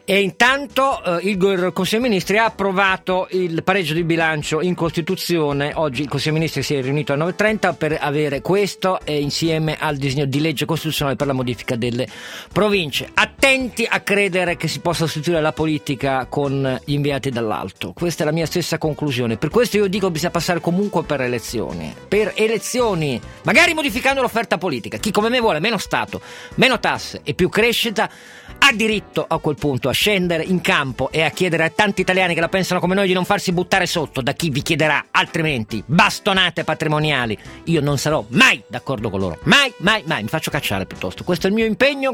E intanto il Consiglio dei Ministri ha approvato il pareggio di bilancio in Costituzione. Oggi il Consiglio dei Ministri si è riunito alle 9:30 per avere questo insieme al disegno di legge costituzionale per la modifica delle province. Attenti a credere che si possa sostituire la politica con gli inviati dall'alto. Questa è la mia stessa conclusione. Per questo io dico che bisogna passare comunque per elezioni. Per elezioni, magari modificando l'offerta politica. Chi come me vuole meno Stato, meno tasse e più crescita ha diritto a quel punto a scendere in campo e a chiedere a tanti italiani che la pensano come noi di non farsi buttare sotto da chi vi chiederà altrimenti bastonate patrimoniali. Io non sarò mai d'accordo con loro, mai, mi faccio cacciare piuttosto. Questo è il mio impegno.